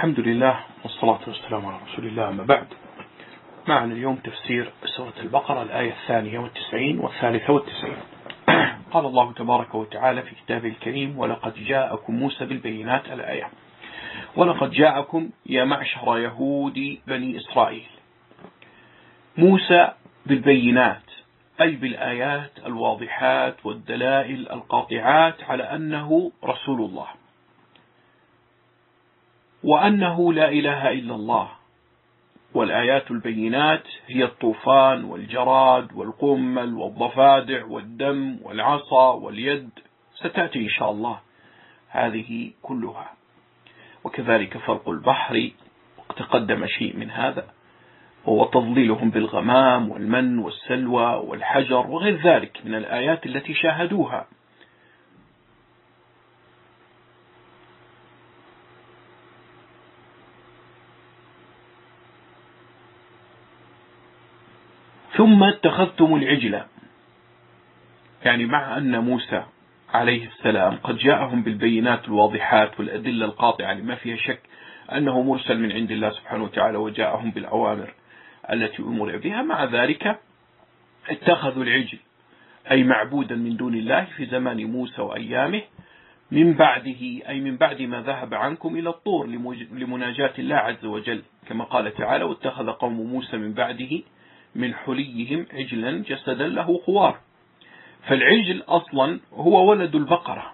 الحمد لله والصلاة والسلام على رسول الله، أما بعد. معنا اليوم تفسير سورة البقرة الآية 92 و93. قال الله تبارك وتعالى في كتابه الكريم: ولقد جاءكم موسى بالبينات. الآية: ولقد جاءكم يا معشر يهود بني إسرائيل موسى بالبينات، أي بالآيات الواضحات والدلائل القاطعات على أنه رسول الله، وأنه لا إله إلا الله. والآيات البينات هي الطوفان والجراد والقمل والضفادع والدم والعصا واليد، ستأتي إن شاء الله هذه كلها، وكذلك فرق البحر، وتقدم شيء من هذا، وتضليلهم بالغمام والمن والسلوى والحجر وغير ذلك من الآيات التي شاهدوها. ثم اتخذتم العجل، يعني مع أن موسى عليه السلام قد جاءهم بالبينات الواضحات والأدلة القاطعة لما فيها شك أنه مرسل من عند الله سبحانه وتعالى، وجاءهم بالأوامر التي أمر بها، مع ذلك اتخذوا العجل، أي معبودا من دون الله في زمان موسى وأيامه، من بعده، أي من بعد ما ذهب عنكم إلى الطور لمناجاة الله عز وجل، كما قال تعالى: واتخذ قوم موسى من بعده من حليهم عجلا جسدا له خوار. فالعجل أصلا هو ولد البقرة،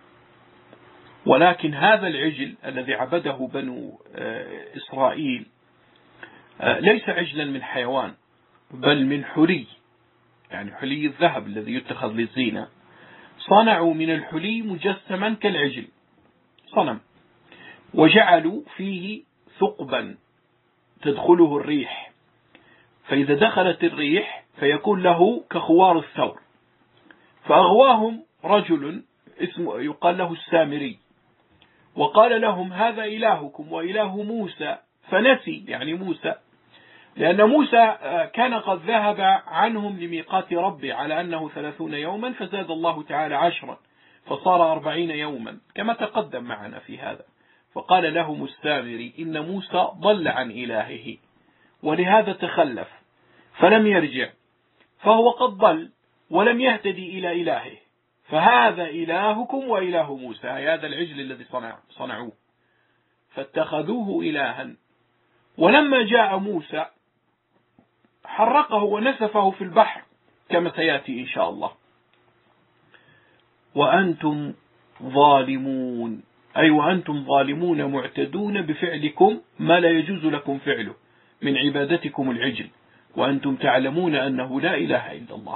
ولكن هذا العجل الذي عبده بنو إسرائيل ليس عجلا من حيوان، بل من حلي، يعني حلي الذهب الذي يتخذ للزينة. صنعوا من الحلي مجسما كالعجل، صنم، وجعلوا فيه ثقبا تدخله الريح، فإذا دخلت الريح فيكون له كخوار الثور. فأغواهم رجل اسمه يقال له السامري، وقال لهم: هذا إلهكم وإله موسى، فنسي، يعني موسى، لأن موسى كان قد ذهب عنهم لميقات ربه على أنه 30 يوما، فزاد الله تعالى 10 فصار 40 يوما كما تقدم معنا في هذا. فقال لهم السامري: إن موسى ضل عن إلهه ولهذا تخلف فلم يرجع، فهو قد ضل ولم يهتدي إلى إلهه، فهذا إلهكم وإله موسى، هذا العجل الذي صنعوه، فاتخذوه إلها. ولما جاء موسى حرقه ونسفه في البحر كما سيأتي إن شاء الله. وأنتم ظالمون، أي وأنتم ظالمون معتدون بفعلكم ما لا يجوز لكم فعله من عبادتكم العجل، وأنتم تعلمون أنه لا إله إلا الله.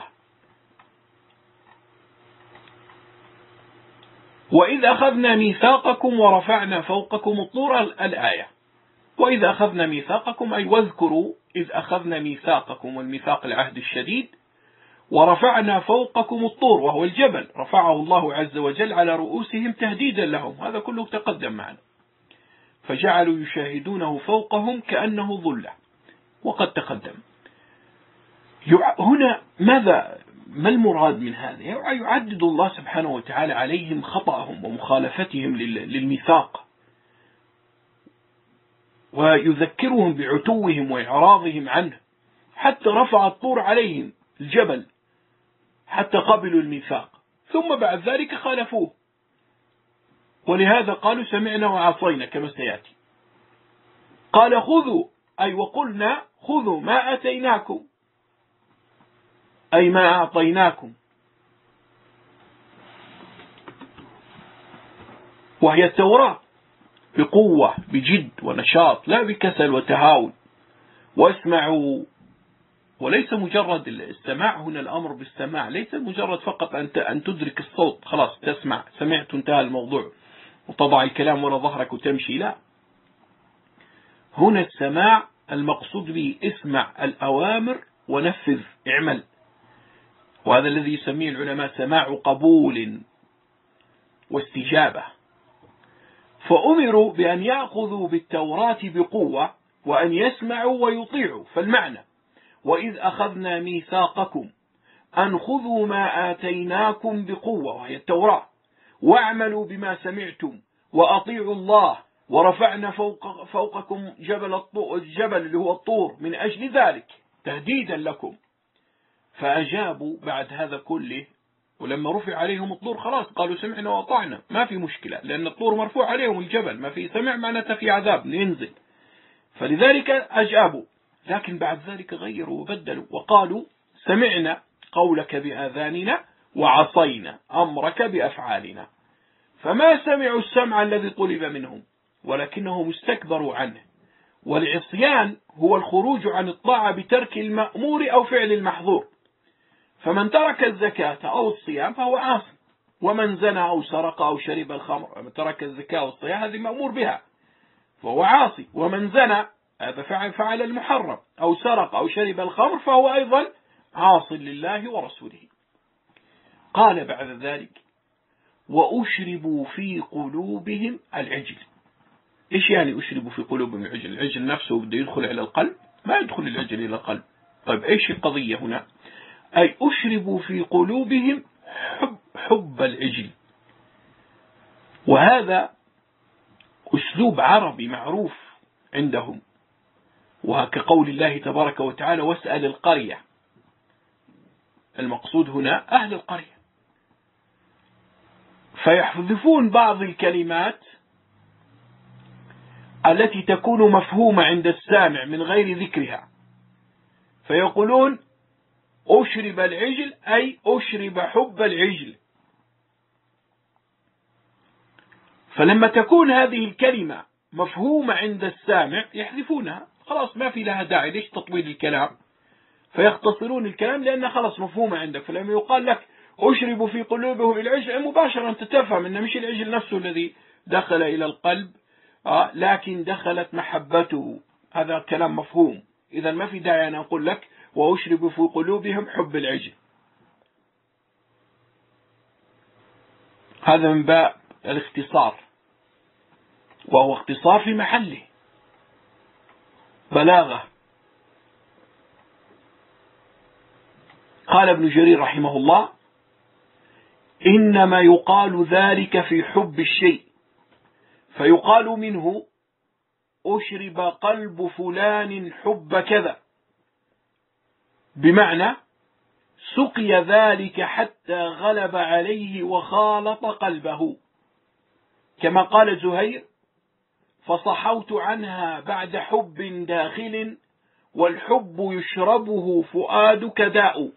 وإذ أخذنا ميثاقكم ورفعنا فوقكم الطور. الآية: وإذ أخذنا ميثاقكم، أي واذكروا إذ أخذنا ميثاقكم، والميثاق العهد الشديد، ورفعنا فوقكم الطور، وهو الجبل رفعه الله عز وجل على رؤوسهم تهديدا لهم، هذا كله تقدم معنا، فجعلوا يشاهدونه فوقهم كأنه ظلة، وقد تقدم. هنا ما المراد من هذا؟ يعدد الله سبحانه وتعالى عليهم خطأهم ومخالفتهم للميثاق، ويذكرهم بعتوهم وإعراضهم عنه، حتى رفع الطور عليهم الجبل حتى قبلوا الميثاق، ثم بعد ذلك خالفوه، ولهذا قالوا: سمعنا وعصينا كما سيأتي. قال: خذوا، أي وقلنا خذوا ما أتيناكم، أي ما أعطيناكم، وهي التوراة، بقوة بجد ونشاط، لا بكسل وتهاون. واسمعوا، وليس مجرد السماع هنا، الأمر بالسماع ليس مجرد فقط أن تدرك الصوت، خلاص تسمع، سمعت، انتهى الموضوع، وتضع الكلام وراء ظهرك وتمشي، لا. هنا السماع المقصود به اسمع الأوامر ونفذ، اعمل، وهذا الذي يسميه العلماء سماع قبول واستجابة. فأمروا بأن يأخذوا بالتوراة بقوة، وأن يسمعوا ويطيعوا. فالمعنى: وإذ أخذنا ميثاقكم أن خذوا ما آتيناكم بقوة، وهي التوراة، واعملوا بما سمعتم، وأطيعوا الله ورفعنا فوقكم الجبل اللي هو الطور من أجل ذلك تهديدا لكم. فأجابوا بعد هذا كله، ولما رفع عليهم الطور خلاص قالوا سمعنا وأطعنا، ما في مشكلة، لأن الطور مرفوع عليهم الجبل، ما في سمع معناته في عذاب ينزل، فلذلك أجابوا. لكن بعد ذلك غيروا وبدلوا وقالوا سمعنا قولك بآذاننا وعصينا أمرك بأفعالنا. فما سمعوا السمع الذي طلب منهم، ولكنهم استكبروا عنه. والعصيان هو الخروج عن الطاعة بترك المأمور أو فعل المحظور. فمن ترك الزكاة أو الصيام فهو عاصي، ومن زنى أو سرق أو شرب الخمر، من ترك الزكاة والصيام هذه مأمور بها فهو عاصي، ومن زنى هذا فعل المحرم أو سرق أو شرب الخمر فهو أيضا عاص لله ورسوله. قال بعد ذلك وأشربوا في قلوبهم العجل. إيش يعني أشربوا في قلوبهم العجل؟ العجل نفسه بده يدخل إلى القلب؟ ما يدخل العجل إلى القلب. طيب إيش القضية هنا؟ أي أشربوا في قلوبهم حب العجل. وهذا أسلوب عربي معروف عندهم، وكقول الله تبارك وتعالى واسأل القرية، المقصود هنا أهل القرية. فيحذفون بعض الكلمات التي تكون مفهومة عند السامع من غير ذكرها، فيقولون أشرب العجل أي أشرب حب العجل. فلما تكون هذه الكلمة مفهومة عند السامع يحذفونها، خلاص ما في لها داعي، ليش تطويل الكلام؟ فيختصرون الكلام لأنها خلاص مفهومة عندك. فلما يقال لك أشرب في قلوبهم العجل مباشرة أنت تفهم أن مش العجل نفسه الذي دخل إلى القلب، لكن دخلت محبته، هذا كلام مفهوم. إذا ما في داعي أنا أقول لك وأشرب في قلوبهم حب العجل. هذا من باب الاختصار، وهو اختصار في محله بلاغة. قال ابن جرير رحمه الله إنما يقال ذلك في حب الشيء، فيقال منه أشرب قلب فلان حب كذا، بمعنى سقي ذلك حتى غلب عليه وخالط قلبه، كما قال زهير فصحوت عنها بعد حب داخل والحب يشربه فؤادك داء.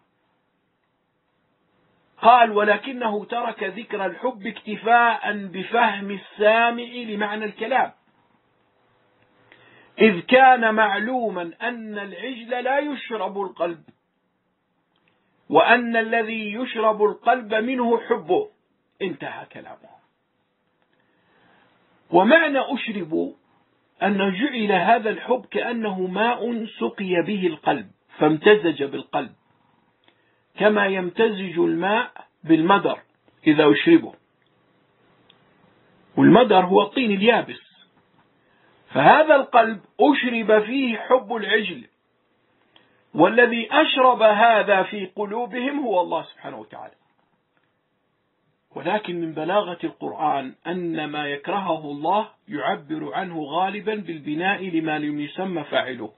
قال ولكنه ترك ذكر الحب اكتفاء بفهم السامع لمعنى الكلام، إذ كان معلوما أن العجل لا يشرب القلب، وأن الذي يشرب القلب منه حبه. انتهى كلامه. ومعنى أشرب أن جعل هذا الحب كأنه ماء سقي به القلب فامتزج بالقلب، كما يمتزج الماء بالمدر إذا أشربه، والمدر هو الطين اليابس. فهذا القلب أشرب فيه حب العجل، والذي أشرب هذا في قلوبهم هو الله سبحانه وتعالى. ولكن من بلاغة القرآن أن ما يكرهه الله يعبر عنه غالبا بالبناء لما لم يسمى فاعله.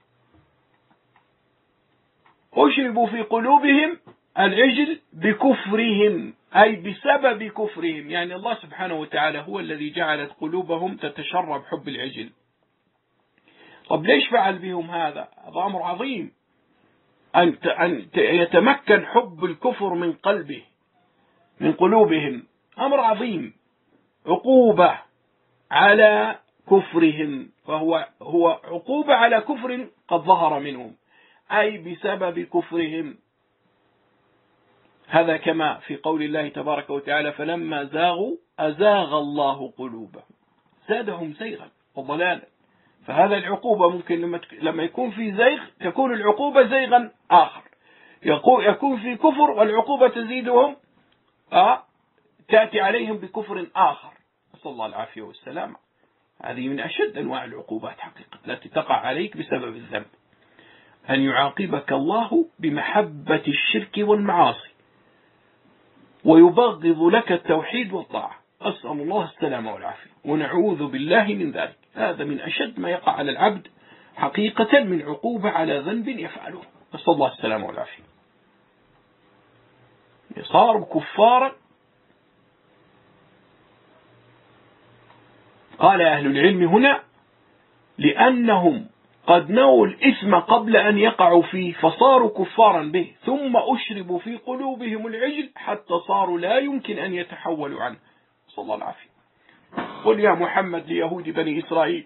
أشربوا في قلوبهم العجل بكفرهم، أي بسبب كفرهم، يعني الله سبحانه وتعالى هو الذي جعلت قلوبهم تتشرب حب العجل. طب ليش فعل بهم هذا؟ هذا أمر عظيم، أن يتمكن حب الكفر من قلبه من قلوبهم، أمر عظيم، عقوبة على كفرهم، فهو عقوبة على كفر قد ظهر منهم، أي بسبب كفرهم. هذا كما في قول الله تبارك وتعالى فلما زاغوا أزاغ الله قلوبهم، زادهم زيغا وضلالا. فهذا العقوبة ممكن لما يكون في زيغ تكون العقوبة زيغا آخر، يكون في كفر والعقوبة تزيدهم تأتي عليهم بكفر آخر، نسأل الله العافية والسلامة. هذه من أشد أنواع العقوبات حقيقة التي تقع عليك بسبب الذنب، أن يعاقبك الله بمحبة الشرك والمعاصي ويبغض لك التوحيد والطاعة. أسأل الله السلامة والعافية ونعوذ بالله من ذلك. هذا من أشد ما يقع على العبد حقيقة من عقوبة على ذنب يفعله، نسأل الله السلامة والعافية. صاروا كفارا. قال أهل العلم هنا لأنهم قد نووا الإثم قبل أن يقعوا فيه فصاروا كفارا به، ثم أشربوا في قلوبهم العجل حتى صاروا لا يمكن أن يتحولوا عنه، صلى الله العافية. قل يا محمد ليهود بني إسرائيل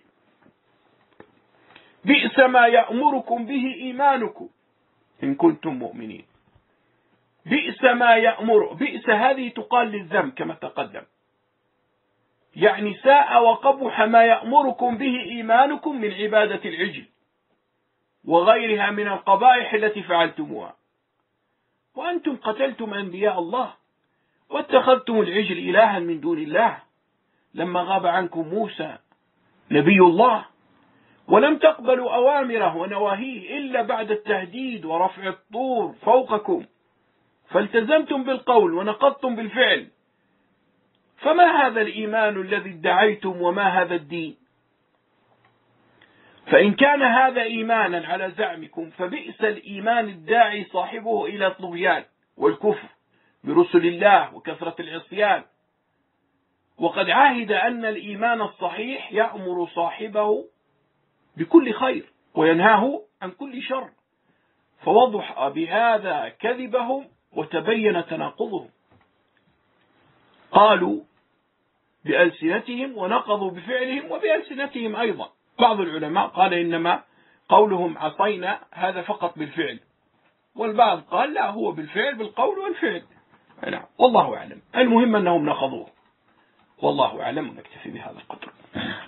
بئس ما يأمركم به إيمانكم إن كنتم مؤمنين. بئس ما يأمر، بئس هذه تقال للذنب كما تقدم، يعني ساء وقبح ما يأمركم به إيمانكم من عبادة العجل وغيرها من القبائح التي فعلتموها، وأنتم قتلتم أنبياء الله واتخذتم العجل إلها من دون الله لما غاب عنكم موسى نبي الله، ولم تقبلوا أوامره ونواهيه إلا بعد التهديد ورفع الطور فوقكم، فالتزمتم بالقول ونقضتم بالفعل. فما هذا الإيمان الذي ادعيتم وما هذا الدين؟ فإن كان هذا إيمانا على زعمكم فبئس الإيمان الداعي صاحبه إلى الطغيان والكفر برسل الله وكثرة العصيان. وقد عاهد أن الإيمان الصحيح يأمر صاحبه بكل خير وينهاه عن كل شر، فوضح بهذا كذبهم وتبين تناقضهم. قالوا بألسنتهم ونقضوا بفعلهم وبألسنتهم أيضا. بعض العلماء قال إنما قولهم عصينا هذا فقط بالفعل، والبعض قال لا، هو بالفعل بالقول والفعل. نعم، والله أعلم. المهم أنهم نقضوه، والله أعلم. ونكتفي بهذا القدر.